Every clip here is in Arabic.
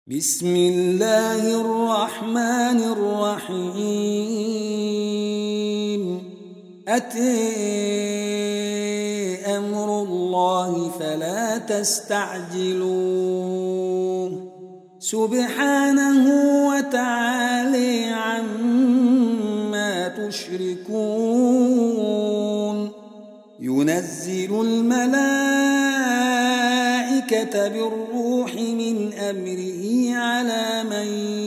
بسم الله الرحمن الرحيم أتى أمر الله فلا تستعجلوه سبحانه وتعالى عما تشركون ينزل الملائكة بالروح من أمره على من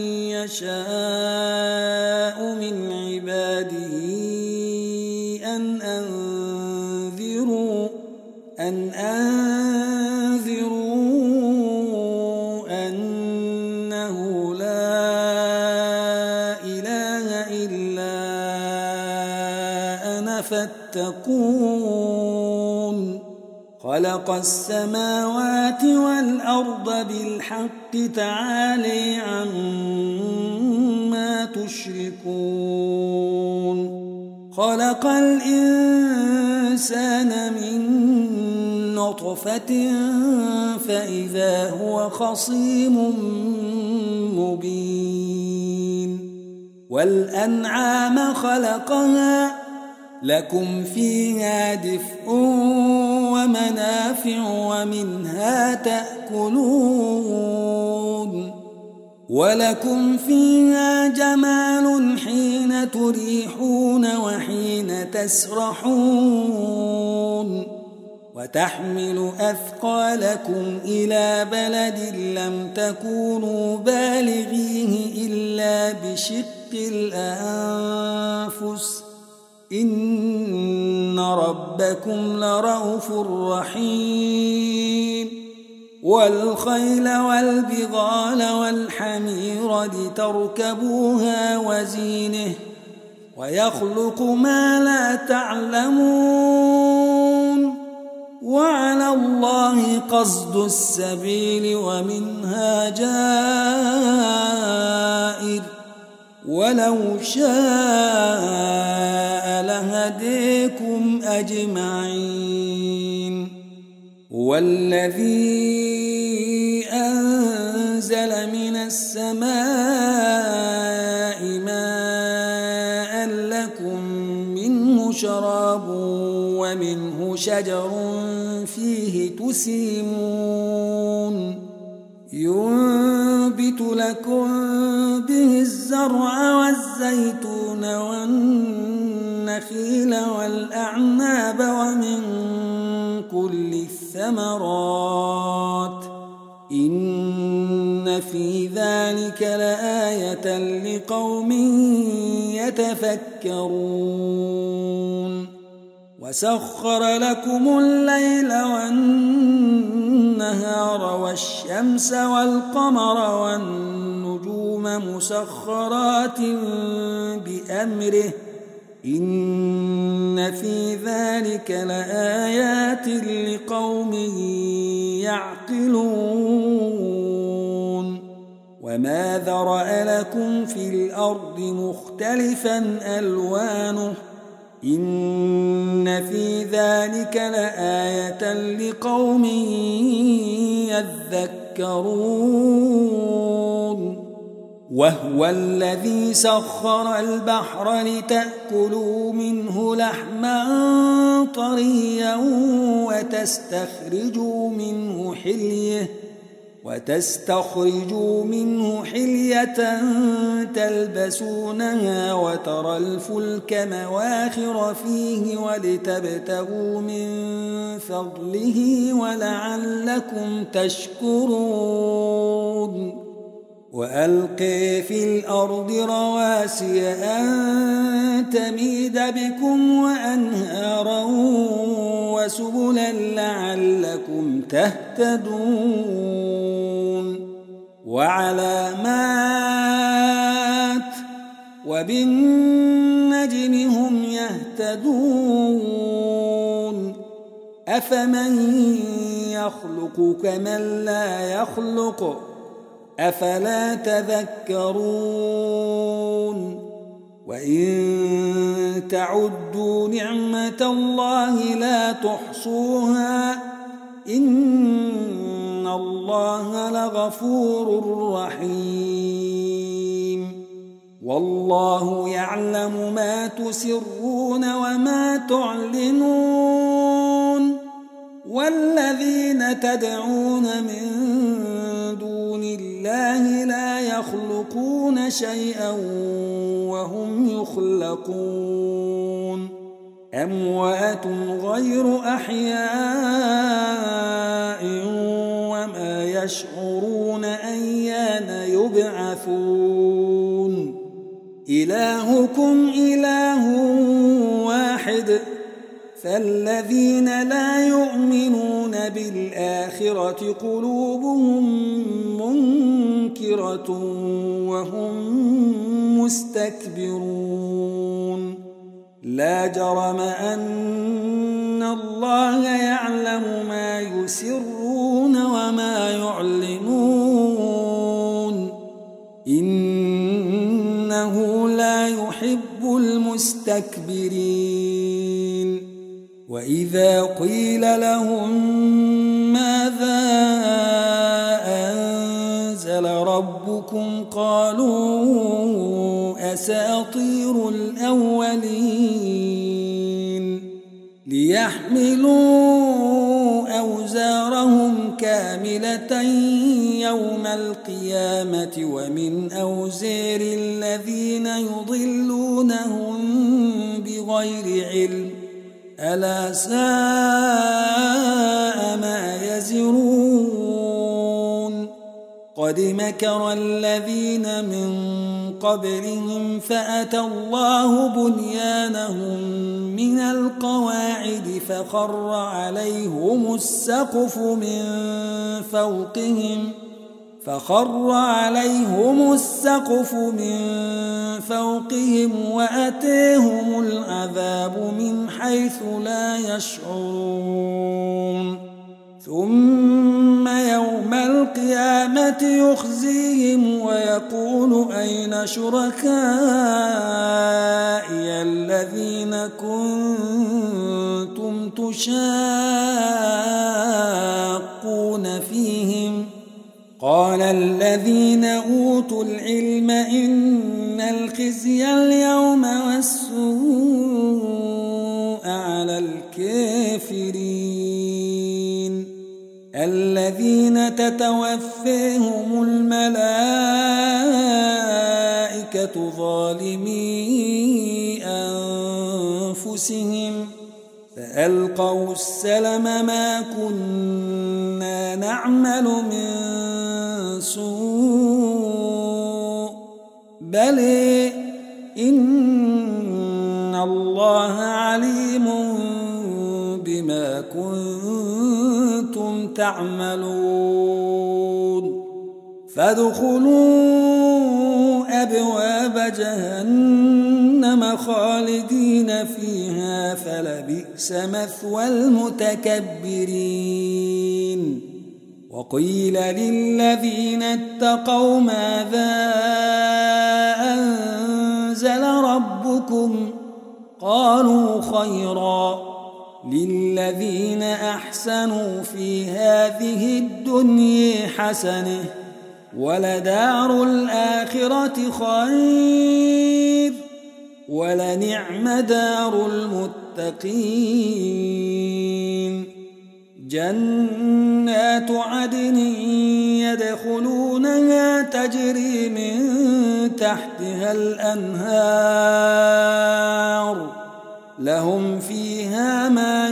يشاء من عباده أن أنذروا أنه لا إله إلا أنا فاتقون خلق السماوات والأرض بالحق تعالى عما تشركون خلق الإنسان من نطفة فإذا هو خصيم مبين والأنعام خلقها لكم فيها دفء ومنافع ومنها تأكلون ولكم فيها جمال حين تريحون وحين تسرحون وتحمل أثقالكم إلى بلد لم تكونوا بالغيه إلا بشق الأنفس إن ربكم لرؤوف رحيم والخيل والبغال والحمير لتركبوها وزينه ويخلق ما لا تعلمون وعلى الله قصد السبيل ومنها جائر ولو شاء لهديكم أجمعين هو الذي أنزل من السماء ماء لكم منه شراب ومنه شجر فيه تسيمون ينبت لكم به الزرع والزيتون والنخيل والأعناب ومن كل الثمرات إن في ذلك لآية لقوم يتفكرون وسخر لكم الليل والنهار والشمس والقمر والنجوم مسخرات بأمره إن في ذلك لآيات لقوم يعقلون وما ذرأ لكم في الأرض مختلفا ألوانه إن في ذلك لآية لقوم يذكرون وهو الذي سخر البحر لتأكلوا منه لحما طريا وتستخرجوا منه حلية تلبسونها وترى الفلك مواخر فيه ولتبتغوا من فضله ولعلكم تشكرون وألقي في الأرض رواسي أن تميد بكم وأنهارا وسبلا لعلكم تهتدون وعلامات وبالنجم هم يهتدون أفمن يخلق كمن لا يخلق أفلا تذكرون وإن تعدوا نعمة الله لا تحصوها إن الله لغفور رحيم والله يعلم ما تسرون وما تعلنون والذين تدعون من دون الله لا يخلقون شيئا وهم يخلقون أموات غير أحياء وما يشعرون أيان يبعثون إلهكم إله واحد فالذين لا يؤمنون بالآخرة قلوبهم منكرة وهم مستكبرون لا جرم أن الله يعلم ما يسرون وما يعلنون إنه لا يحب المستكبرين وإذا قيل لهم ماذا أنزل ربكم قالوا أساطير الأولين ليحملوا أوزارهم كاملة يوم القيامة ومن أوزار الذين يضلونهم بغير علم ألا ساء ما يزرون قد مكر الذين من قبلهم فأتى الله بنيانهم من القواعد فخر عليهم السقف من فوقهم وأتيهم العذاب من حيث لا يشعرون ثم يوم القيامة يخزيهم ويقول أين شركائي الذين كنتم تشاقون فيهم قال الذين أوتوا العلم إن الخزي اليوم والسوء على الكافرين الذين تتوفيهم الملائكة ظالمي أنفسهم فألقوا السلم ما كنا نعمل من سوء بل إن الله عليم بما كنتم تعملون فادخلوا أبواب جهنم خالدين فيها فلبئس مثوى المتكبرين وقيل للذين اتقوا ماذا أنزل ربكم قالوا خيرا للذين أحسنوا في هذه الدنيا حسنة ولدار الآخرة خير ولنعم دار المتقين جنات عدن يدخلونها تجري من تحتها الأنهار لهم فيها ما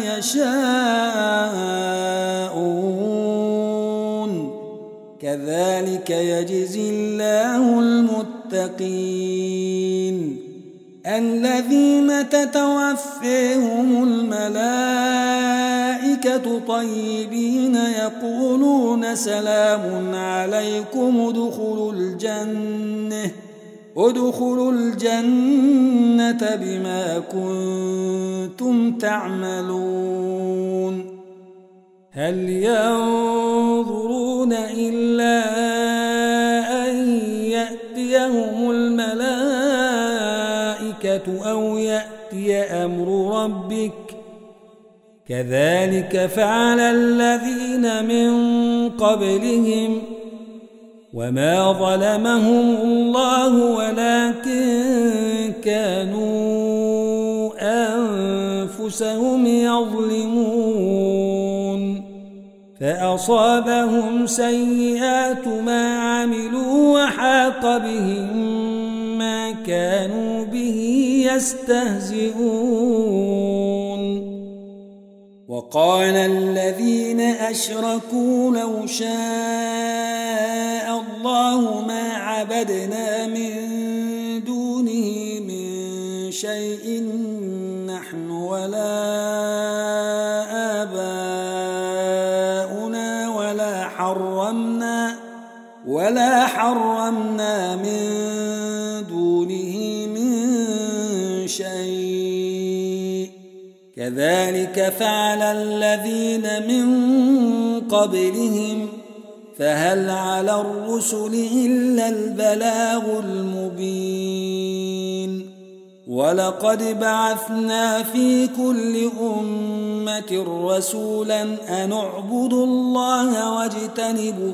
يشاءون كذلك يجزي الله المتقين الذين تتوفيهم الملائكة طيبين يقولون سلام عليكم ادخلوا الجنة بما كنتم تعملون هل ينظرون إلا أن يأتيهم الملائكة أو يأتي أمر ربك كذلك فعل الذين من قبلهم وما ظلمهم الله ولكن كانوا أنفسهم يظلمون فأصابهم سيئات ما عملوا وحاق بهم ما كانوا به يستهزئون وقال الذين أشركوا لو شاء الله ما عبدنا من دونه من شيء نحن ولا آباؤنا ولا حرمنا من دونه من شيء كذلك فعل الذين من قبلهم فهل على الرسل إلا البلاغ المبين ولقد بعثنا في كل أمة رسولا أن اعبدوا الله واجتنبوا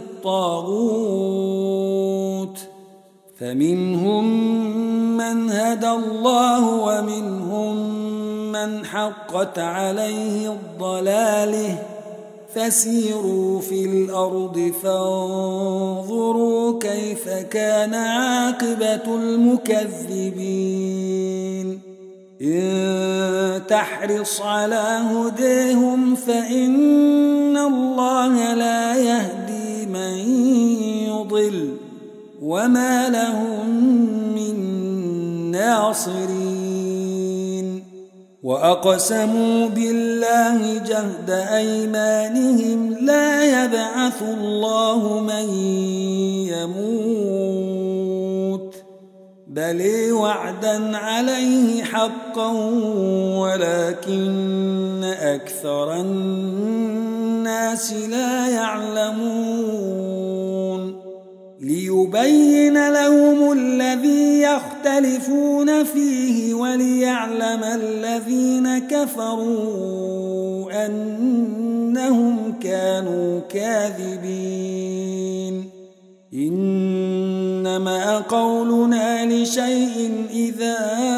الطاغوت فمنهم من هدى الله ومنهم من حقت عليه الضلاله فسيروا في الأرض فانظروا كيف كان عاقبة المكذبين إن تحرص على هديهم فإن الله لا يهدي من يضل وما لهم من ناصرين وأقسموا بالله جهد أيمانهم لا يبعث الله من يموت بل وعدا عليه حقا ولكن أكثر الناس لا يعلمون ليبين لهم الذي يختلفون فيه وليعلم الذين كفروا أنهم كانوا كاذبين إنما قولنا لشيء إذا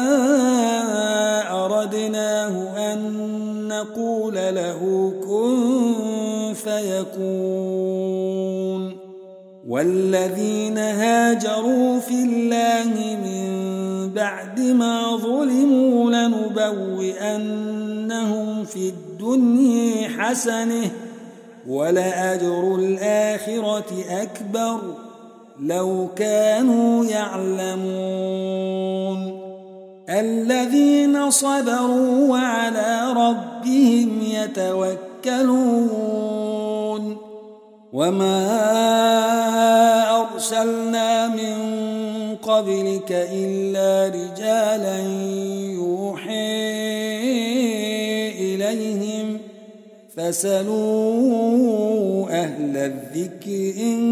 أردناه أن نقول له كن فيكون والذين هاجروا في الله من بعد ما ظلموا لنبوئنهم في الدنيا حسنة ولأجر الآخرة أكبر لو كانوا يعلمون الذين صبروا وعلى ربهم يتوكلون وما أرسلنا من قبلك إلا رجالا يوحي إليهم فاسألوا أهل الذكر إن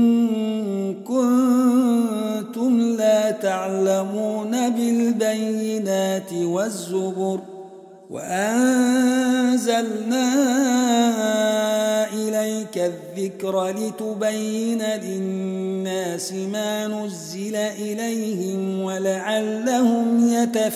كنتم لا تعلمون بالبينات والزبر وأنزلنا إليك الذكر لتبين للناس ما نزل إليهم ولعلهم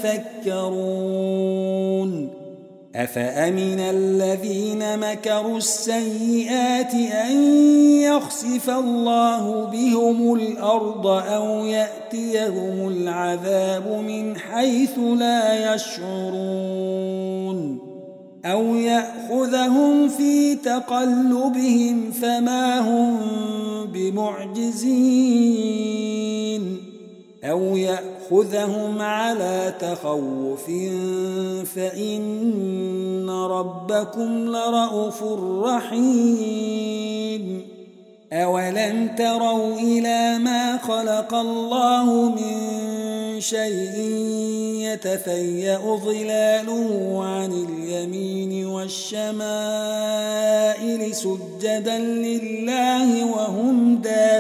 يتفكرون أفأمن الذين مكروا السيئات أن يخسف الله بهم الأرض أو يأتيهم العذاب من حيث لا يشعرون أو يأخذهم في تقلبهم فما هم بمعجزين أو يأخذهم على تخوف فإن ربكم لرءوف رحيم أولم تروا إلى ما خلق الله من شيء يتفيأ ظلاله عن اليمين والشمائل سجدا لله وهم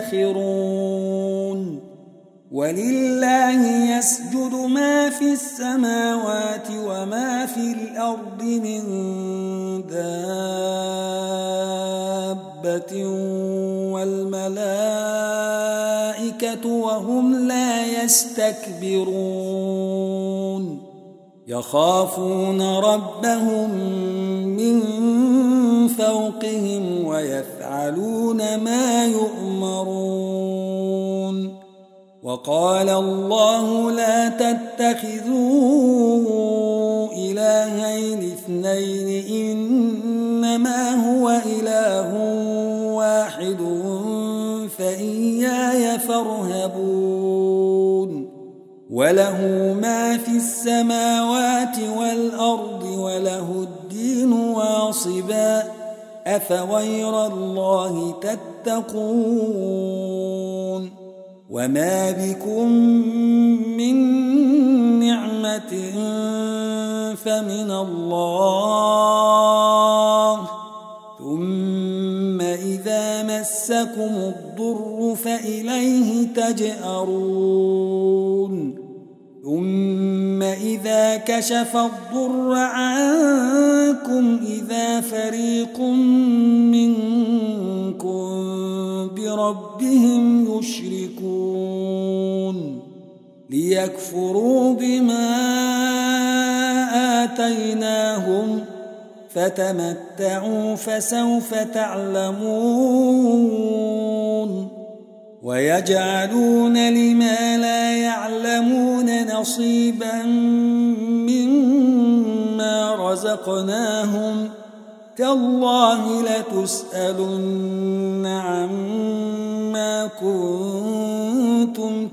داخرون ولله يسجد ما في السماوات وما في الأرض من دابة دابة والملائكة وهم لا يستكبرون يخافون ربهم من فوقهم ويفعلون ما يؤمرون وقال الله لا تتخذوا إلهين اثنين إنما هو إله واحد فإياي فارهبون وله ما في السماوات والأرض وله الدين واصبا أفغير الله تتقون وما بكم من نعمة فمن الله ثم إذا مسكم الضر فإليه تجأرون ثم إذا كشف الضر عنكم إذا فريق منكم بربهم يشركون ليكفروا بما آتيناهم فتمتعوا فسوف تعلمون ويجعلون لما لا يعلمون نصيبا مما رزقناهم تالله لتسألن عما كنتم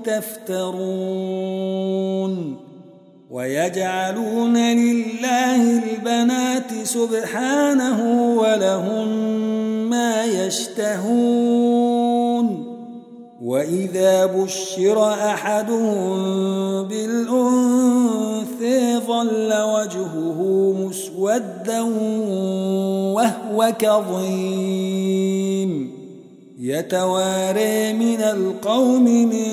تفترون ويجعلون لله البنات سبحانه ولهم ما يشتهون وإذا بشر أحدهم بالأنثى ظل وجهه مسودا وهو كظيم يتوارى من القوم من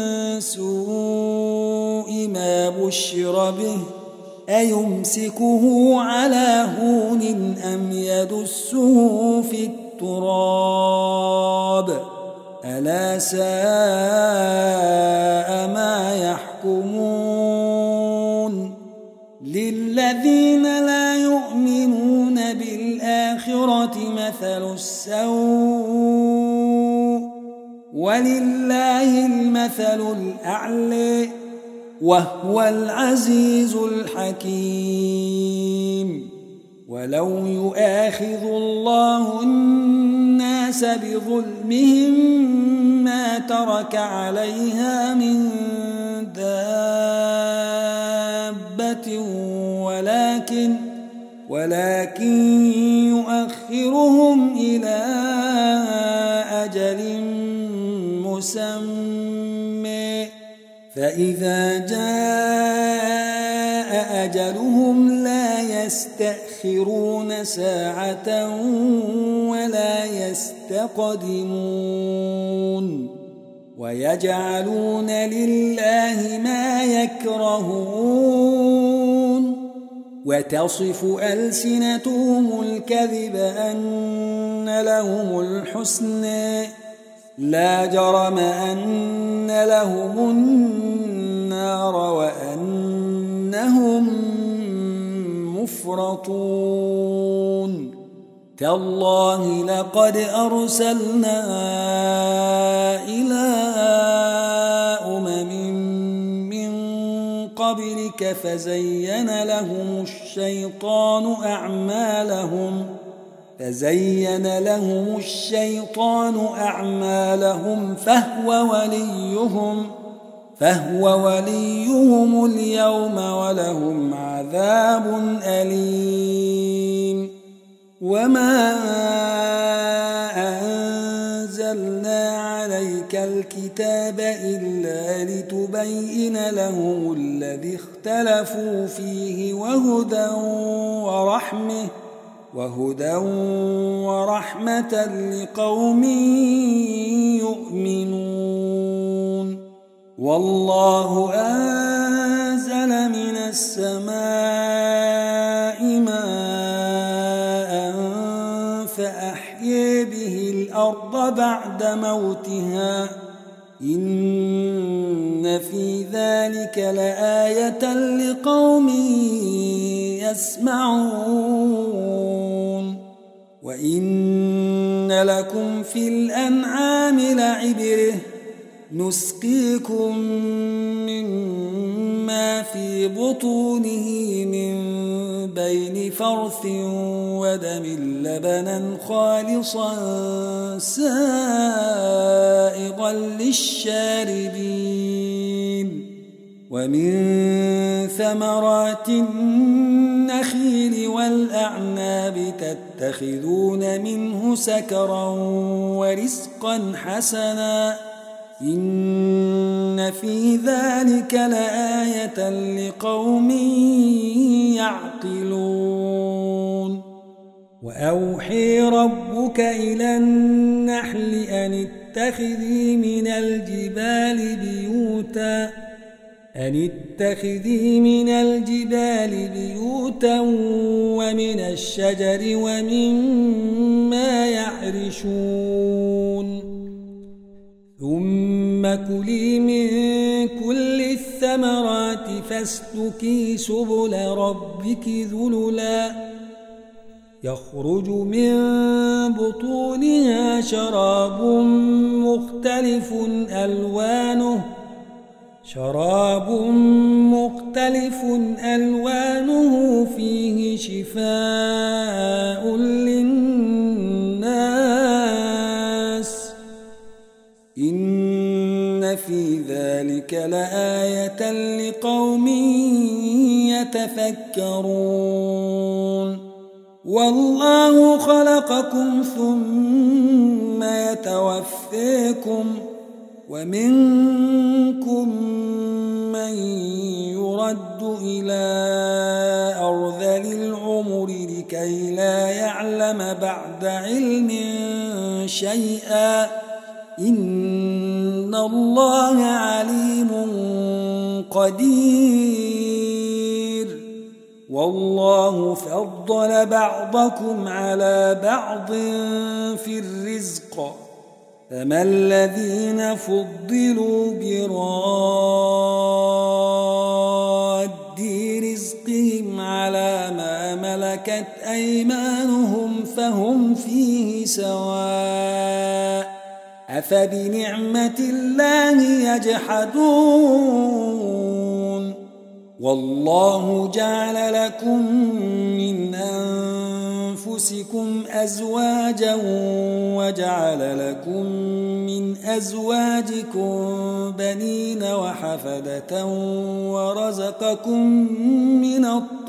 سوء ما بشر به أيمسكه على هون أم يدسه في التراب ألا ساء ما يحكمون للذين لا يؤمنون بالآخرة مثل السوء ولله المثل الأعلى وهو العزيز الحكيم ولو يؤاخذ الله الناس بظلمهم ما ترك عليها من دابة ولكن يؤخرهم إلى أجل مسمى فإذا جاء أجلهم لا يستأخرون ساعة ولا يستقدمون ويجعلون لله ما يكرهون وتصف ألسنتهم الكذب أن لهم الحسنى لا جرم أن لهم النار وأنهم مفرطون تالله لقد أرسلنا إلى أمم من قبلك فزين لهم الشيطان أعمالهم فهو وليهم اليوم ولهم عذاب أليم وما أنزلنا عليك الكتاب إلا لتبين لهم الذي اختلفوا فيه وهدى ورحمة لقوم يؤمنون والله أنزل من السماء ماء الأرض بعد موتها إن في ذلك لآية لقوم يسمعون وإن لكم في الأنعام لعبرة نسقيكم مما في بطونه من بين فرث ودم لبنا خالصا سائغا للشاربين ومن ثمرات النخيل والأعناب تتخذون منه سكرا ورزقا حسنا إن في ذلك لآية لقوم يعقلون وأوحي ربك إلى النحل أن اتخذي من الجبال بيوتا ومن الشجر ومما يعرشون ثم كلي من كل الثمرات فاسلكي سبل ربك ذللا يخرج من بطونها شراب مختلف ألوانه فيه شفاء للناس إن في ذلك لآية لقوم يتفكرون والله خلقكم ثم يتوفيكم ومنكم من يرد إلى أرذل العمر لكي لا يعلم بعد علم شيئا إن الله عليم قدير والله فضل بعضكم على بعض في الرزق فما الذين فضلوا براد رزقهم على ما ملكت أيمانهم فهم فيه سواء أفبنعمة الله يجحدون والله جعل لكم من أنفسكم أزواجا وجعل لكم من أزواجكم بنين وحفدة ورزقكم من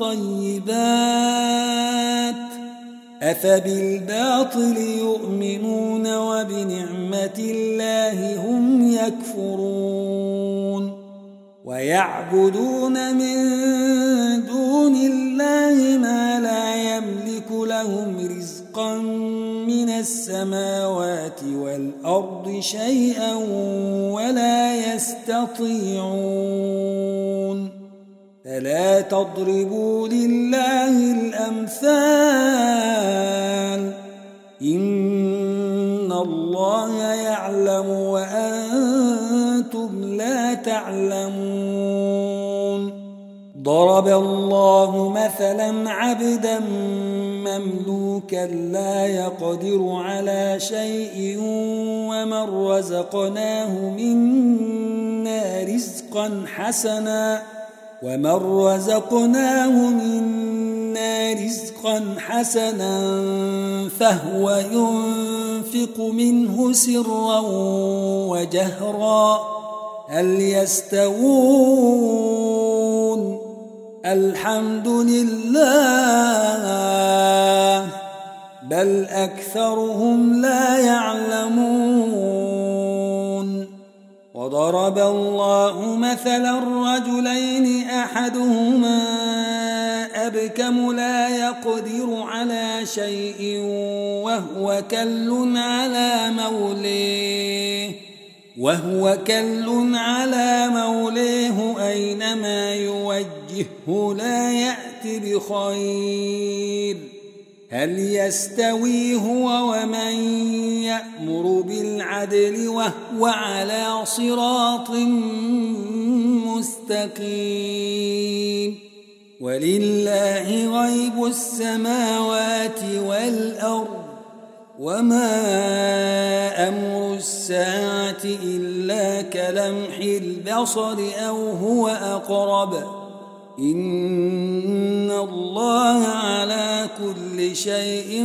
الطيبات أفبالباطل يؤمنون وبنعمة الله هم يكفرون ويعبدون من دون الله ما لا يملك لهم رزقا من السماوات والأرض شيئا ولا يستطيعون فلا تضربوا لله الأمثال إن الله يعلم وأنتم لا تعلمون ضرب الله مثلا عبدا مملوكا لا يقدر على شيء ومن رزقناه منا رزقا حسنا فهو ينفق منه سرا وجهرا هل يستوون الحمد لله بل أكثرهم لا يعلمون وضرب الله مثلا رجلين أحدهما أبكم لا يقدر على شيء وهو كل على موليه أينما يوجهه لا يأتي بخير هل يستوي هو ومن يأمر بالعدل وهو على صراط مستقيم ولله غيب السماوات والأرض وما أمر الساعة إلا كلمح البصر أو هو أقرب إن الله على كل شيء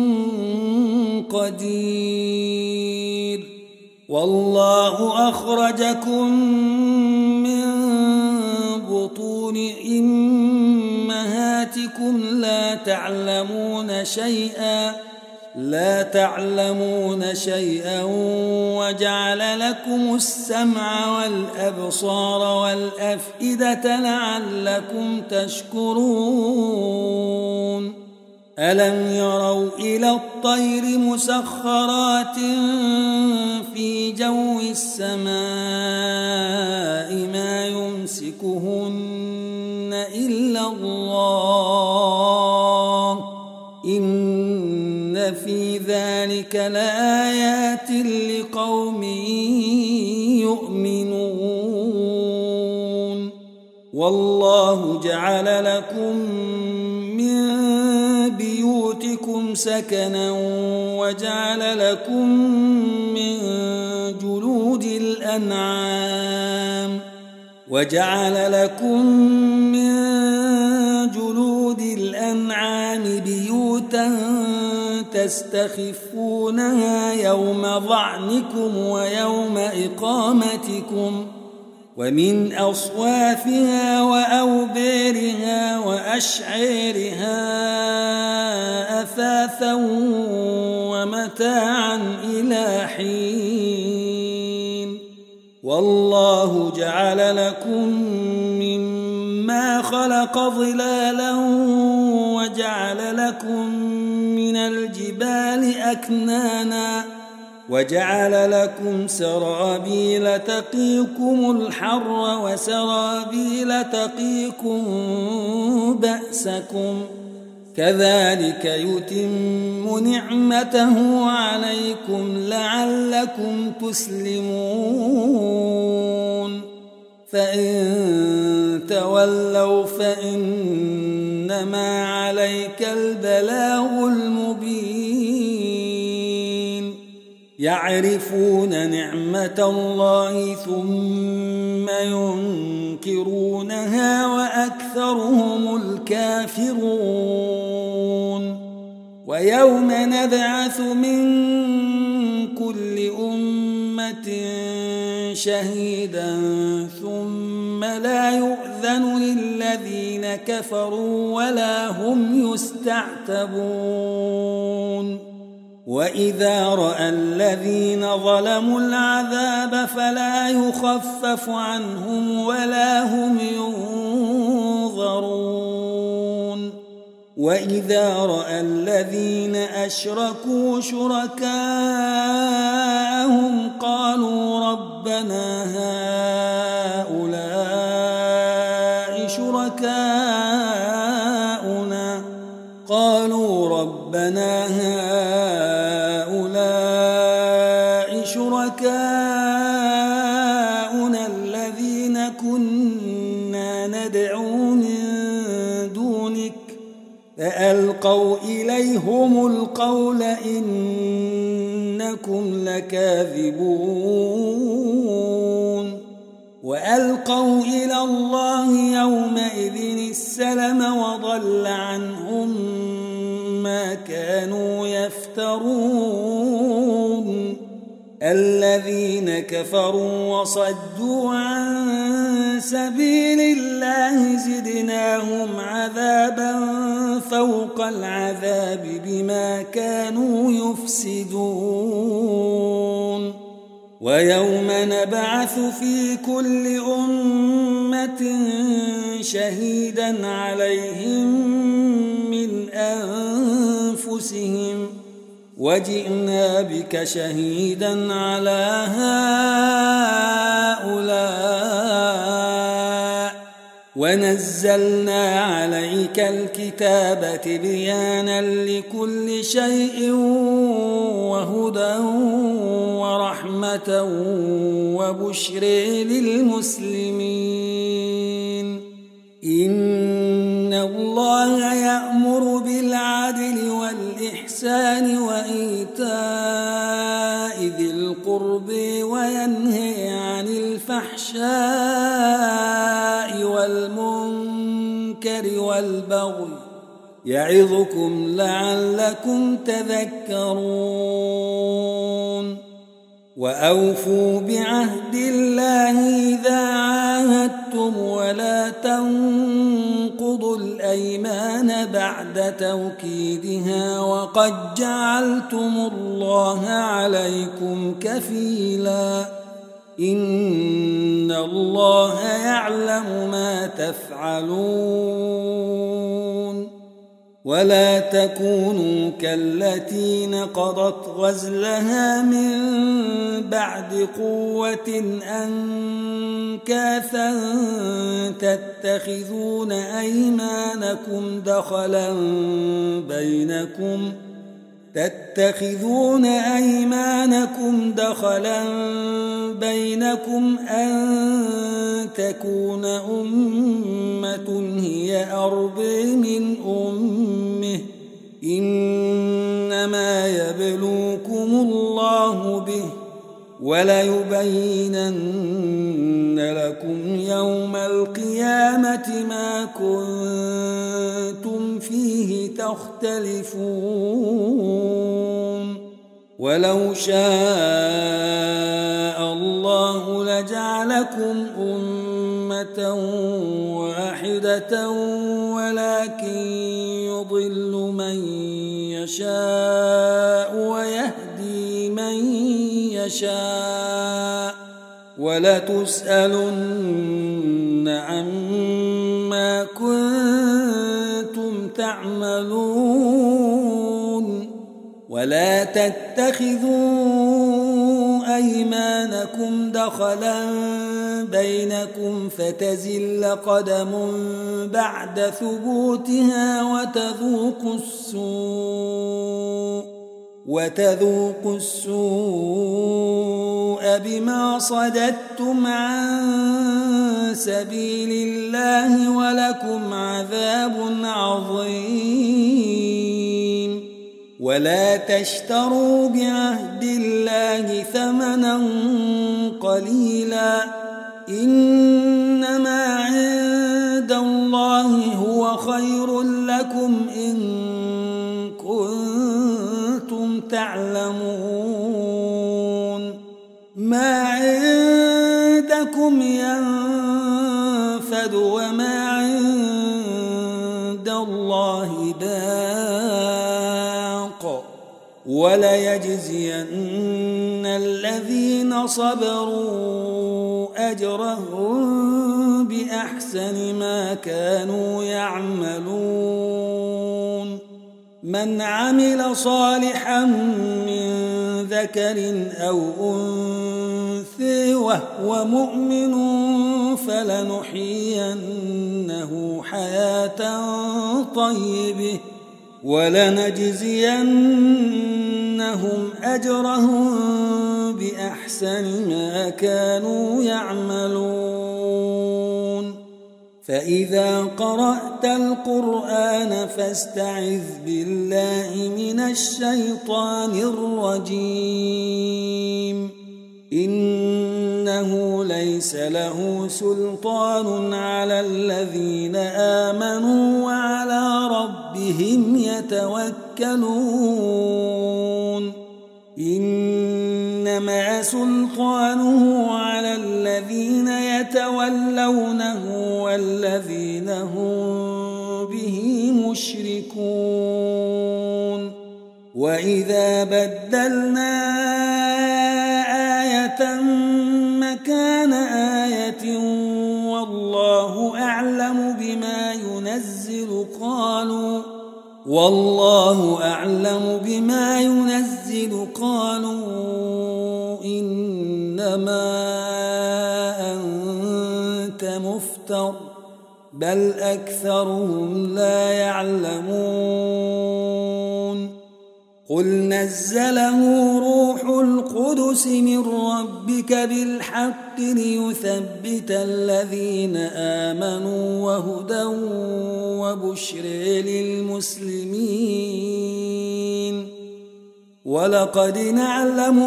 قدير والله أخرجكم من بطون أمهاتكم لا تعلمون شيئا وجعل لكم السمع والأبصار والأفئدة لعلكم تشكرون ألم يروا إلى الطير مسخرات في جو السماء ما يمسكهن إلا الله إن في ذلك لآيات لقوم يؤمنون والله جعل لكم من بيوتكم سكنا وجعل لكم من جلود الأنعام بيوتا تستخفونها يوم ظعنكم ويوم إقامتكم ومن أصوافها وأوبارها وأشعارها أثاثا ومتاعا إلى حين والله جعل لكم مما خلق ظلالا وجعل لكم من الجبال أكنانا وجعل لكم سرابيل تقيكم الحر وسرابيل تقيكم بأسكم كذلك يتم نعمته عليكم لعلكم تسلمون فإن تولوا فإنما عليك البلاغ المبين يعرفون نعمة الله ثم ينكرونها وأكثرهم الكافرون ويوم نبعث من كل أمة شهيدا ثم لا يؤذن للذين كفروا ولا هم يستعتبون وإذا رأى الذين ظلموا العذاب فلا يخفف عنهم ولا هم ينظرون وإذا رأى الذين أشركوا شركاءهم قالوا ربنا هؤلاء شركاؤنا الذين كنا ندعو من دونك فألقوا إليهم القول إنكم لكاذبون وألقوا إلى الله يومئذ السلم وضل عنهم ما كانوا يفترون الذين كفروا وصدوا عن سبيل الله زدناهم عذابا فوق العذاب بما كانوا يفسدون ويوم نبعث في كل أمة شهيدا عليهم من أنفسهم وجئنا بك شهيدا على هؤلاء ونزلنا عليك الكتاب تبيانا لكل شيء وهدى ورحمة وبشر للمسلمين. إن الله يأمر بالعدل والإحسان وإيتاء ذي القرب وينهي عن الفحشاء والمنكر والبغي يعظكم لعلكم تذكرون. وأوفوا بعهد الله إذا عاهدتم ولا تنقضوا الأيمان بعد توكيدها وقد جعلتم الله عليكم كفيلا إن الله يعلم ما تفعلون. ولا تكونوا كالتي نقضت غزلها من بعد قوة أنكاثا تتخذون أيمانكم دخلا بينكم أن تكون أمة هي أربى من أمة إنما يبلوكم الله به وليبينن لكم يوم القيامة ما كنتم فيه تختلفون. ولو شاء الله لجعلكم أمة واحدة ولكن يضل من يشاء ويهدي من يشاء ولتسألن عما كنتم تعملون. ولا تتخذوا أيمانكم دخلا بينكم فتزل قدم بعد ثبوتها وتذوقوا السوء بما صددتم عن سبيل الله ولكم عذاب عظيم. ولا تشتروا بعهد الله ثمنا قليلا إنما عند الله هو خير لكم إن كنتم تعلمون. ما عندكم ينفد وما عند الله باق وليجزين الذين صبروا أجرهم بأحسن ما كانوا يعملون. من عمل صالحا من ذكر أو أنثى وهو مؤمن فلنحيينه حياة طيبة ولنجزينهم أجرهم بأحسن ما كانوا يعملون. فإذا قرأت القرآن فاستعذ بالله من الشيطان الرجيم. إنه ليس له سلطان على الذين آمنوا وعلى ربهم يتوكلون. إنما سلطانه على الذين يتولونه والذين هم به مشركون. وإذا بدلنا آية مكان آية والله أعلم بما ينزل قالوا إنما أنت مفتر بل أكثرهم لا يعلمون قل نزله روح القدس من ربك بالحق ليثبت الذين آمنوا وهدى وبشر للمسلمين ولقد نعلم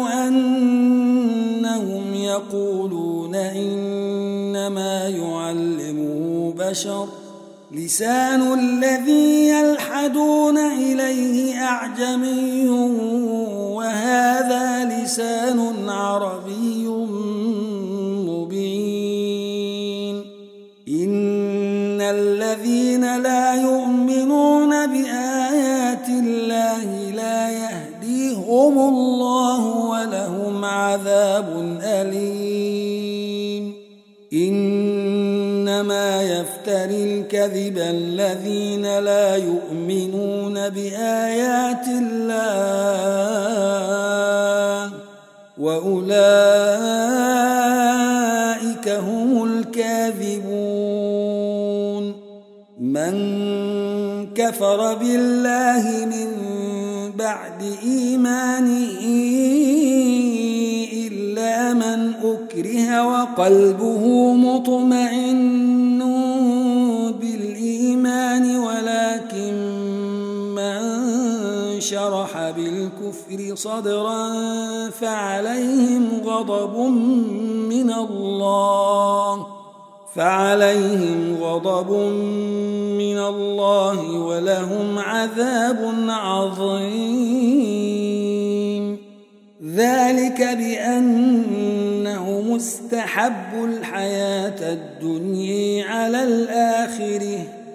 أنهم يقولون إنما يعلمه بشر لسان الذي يلحدون إليه أعجمي وهذا لسان عربي مبين إن الذين لا يؤمنون بآيات الله لا يهديهم الله ولهم عذاب أليم إنما يفتري الكذب الذين لا يؤمنون بآيات الله وأولئك هم الكاذبون من كفر بالله من بعد إيمانه إلا من أكره وقلبه مطمئن بالإيمان ولكن من شرح بالكفر صدرا فعليهم غضب من الله ولهم عذاب عظيم ذلك بأنه مستحب الحياة الدنيا على الآخرة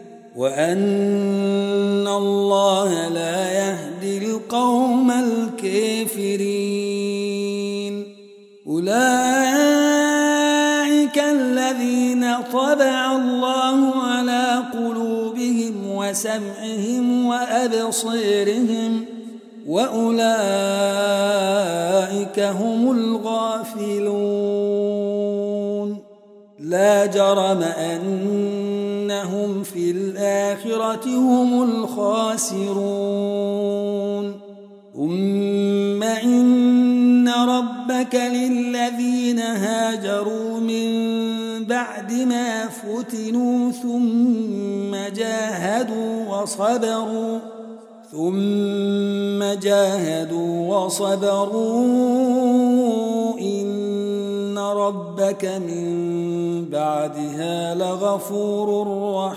وأن الله لا يهدي القوم الكافرين أولئك الذين طبع الله على قلوبهم وسمعهم وأبصيرهم وأولئك هم الغافلون لا جرم أنهم في الآخرة هم الخاسرون ثم إن ربك للذين هاجروا من بعد ما فتنوا ثم جاهدوا وصبروا إن ربك من بعدها لغفور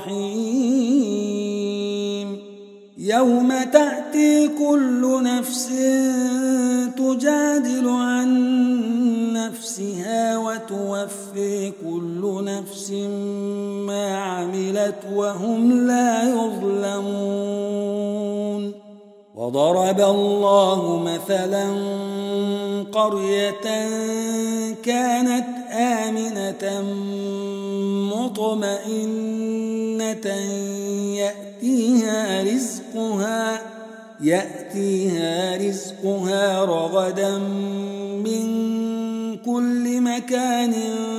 رحيم يوم تأتي كل نفس تجادل عن نفسها وتوفي كل نفس ما عملت وهم لا يظلمون وضرب الله مثلا قرية كانت آمنة مطمئنة يأتيها رزقها رغدا من كل مكان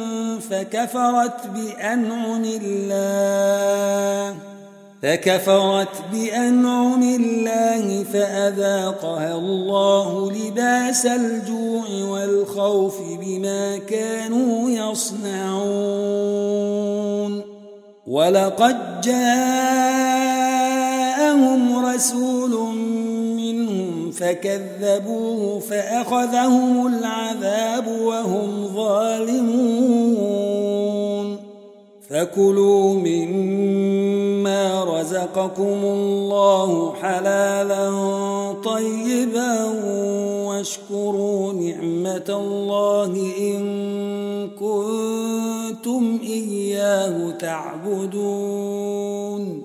فكفرت بأنعم الله فأذاقها الله لباس الجوع والخوف بما كانوا يصنعون ولقد جاءهم رسول منهم فكذبوه فأخذهم العذاب وهم ظالمون فكلوا مما رزقكم الله حلالا طيبا واشكروا نعمة الله إن كنتم إياه تعبدون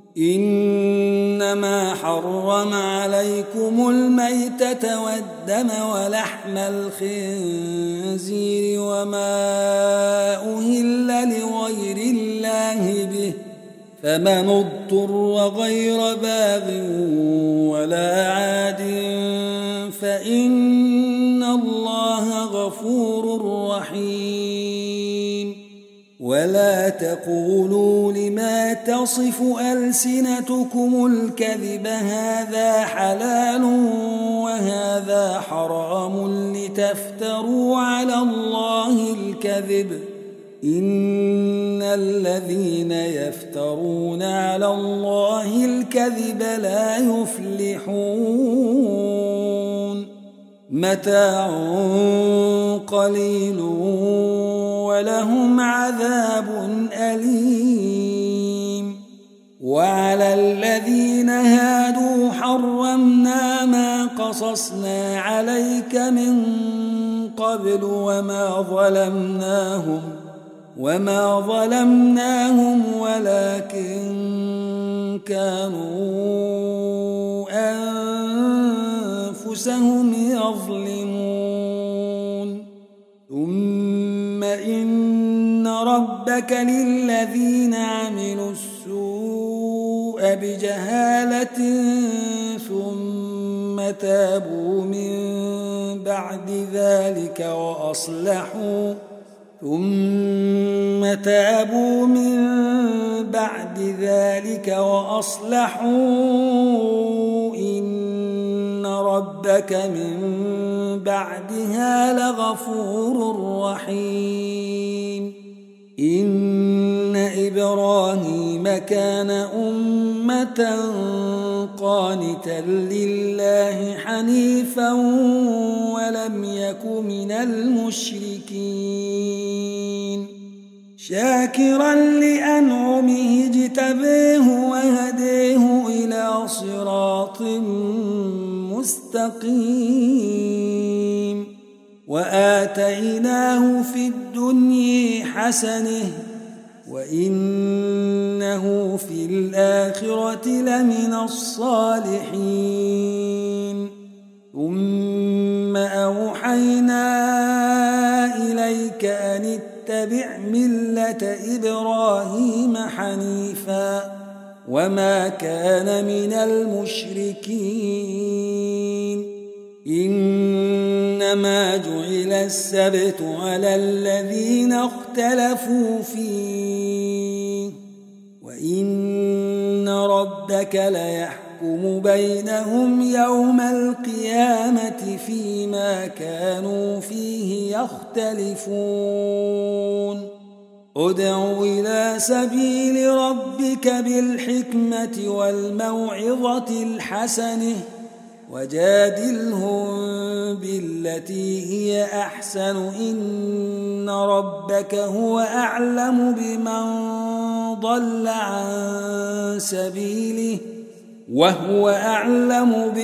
إنما حرم عليكم الميتة والدم ولحم الخنزير وما أهل لغير الله به فمن اضطر غير باغ ولا عاد فإن الله غفور رحيم ولا تقولوا لما تصف ألسنتكم الكذب هذا حلال وهذا حرام لتفتروا على الله الكذب إن الذين يفترون على الله الكذب لا يفلحون متاع قليل ولهم عذاب أليم وعلى الذين هادوا حرمنا ما قصصنا عليك من قبل وما ظلمناهم ولكن كانوا أنفسهم يظلمون ثم إن ربك للذين عملوا السوء بجهالة ثم تابوا من بعد ذلك وأصلحوا إن ربك من بعدها لغفور رحيم إن إبراهيم كان أمة قانتا لله حنيفا ولم يك من المشركين شاكرا لأنعمه اجتبيه وهديه إلى صراط مستقيم وآتيناه في الدنيا حسنة وإنه في الآخرة لمن الصالحين ثم أوحينا إليك أن اتبع ملة إبراهيم حنيفا وما كان من المشركين إنما جعل السبت على الذين اختلفوا فيه وإن ربك ليحكم بينهم يوم القيامة فيما كانوا فيه يختلفون ادع إلى سبيل ربك بالحكمة والموعظة الحسنة وجادلهم بالتي هي أحسن إن ربك هو أعلم بمن ضل عن سبيله وهو أعلم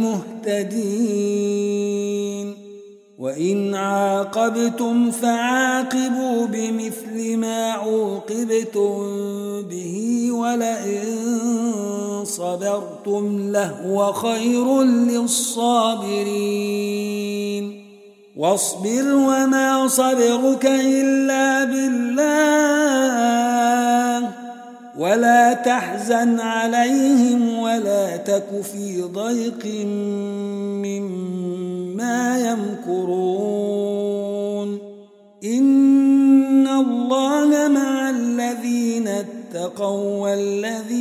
بالمهتدين وإن عاقبتم فعاقبوا بمثل ما عوقبتم به ولئن صبرتم لهو خير للصابرين واصبر وما صبرك إلا بالله ولا تحزن عليهم ولا تك في ضيق مما يمكرون إن الله مع الذين اتقوا والذين